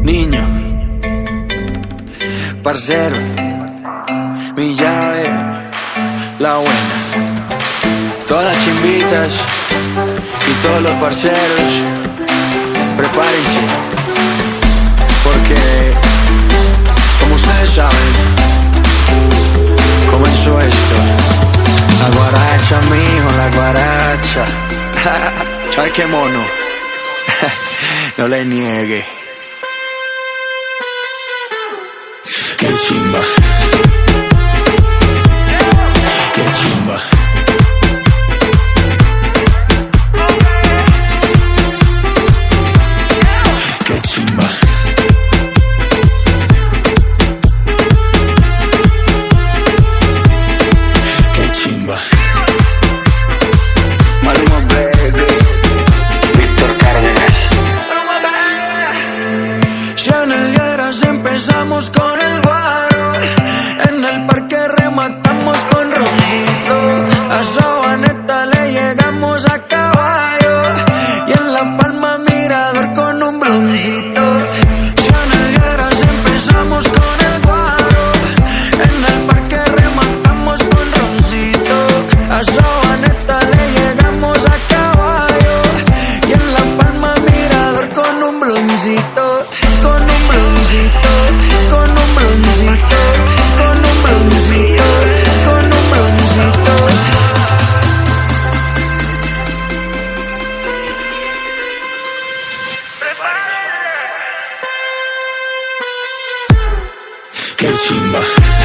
Niño, parcero, mi llave, la buena. Todas las chimbitas y todos los parceros, prepárense, porque, como ustedes saben, comenzó esto. La guaracha, mijo, la guaracha. ¿Sabes qué mono? No le niegue. Qué chimba. Qué chimba. Qué chimba. Qué chimba. Maluma baby, Víctor Cárdenas. Si en el Lleras empezamos con el guaro, en el parque rematamos con roncito, a Sabaneta le llegamos a caballo y en La Palma Mirador con un bloncito. Si en el Lleras empezamos con el guaro, en el parque rematamos con roncito, a Sabaneta le llegamos a caballo y en La Palma Mirador con un bloncito. Con un bloncito, con un bloncito, con un bloncito, con un bloncito. Qué chimba.